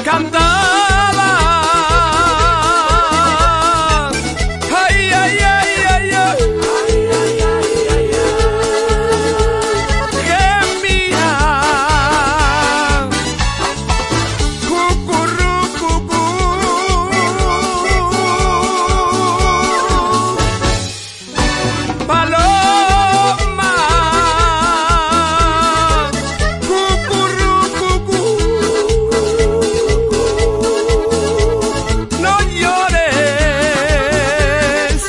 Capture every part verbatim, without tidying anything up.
cantaba. Ay, ay, ay, ay, ay. Gemía. Cucurú, cucú. Paloma. Cucurú, cucú. No llores.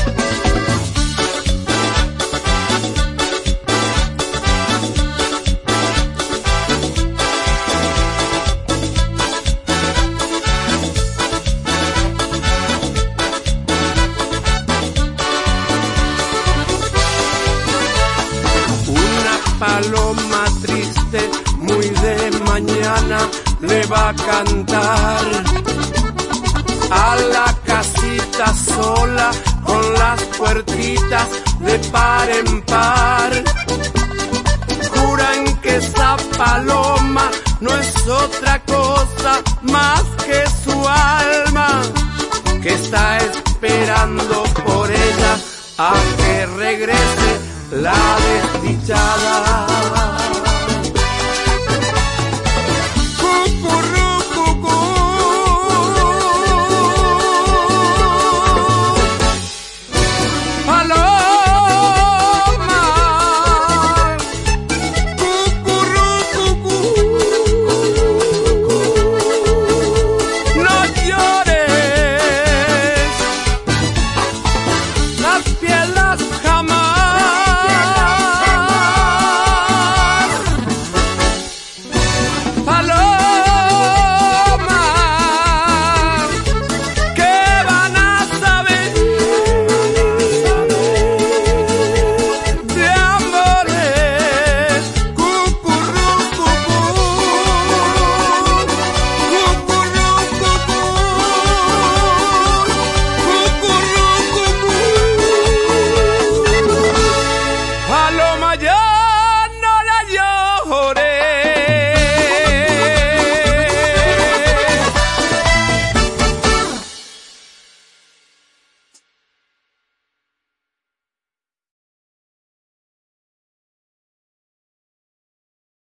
Una paloma triste, muy de mañana, le va a cantar a la casita sola, con las puertitas de par en par. Juran que esa paloma no es otra cosa más que su alma, que está esperando por ella a que regrese la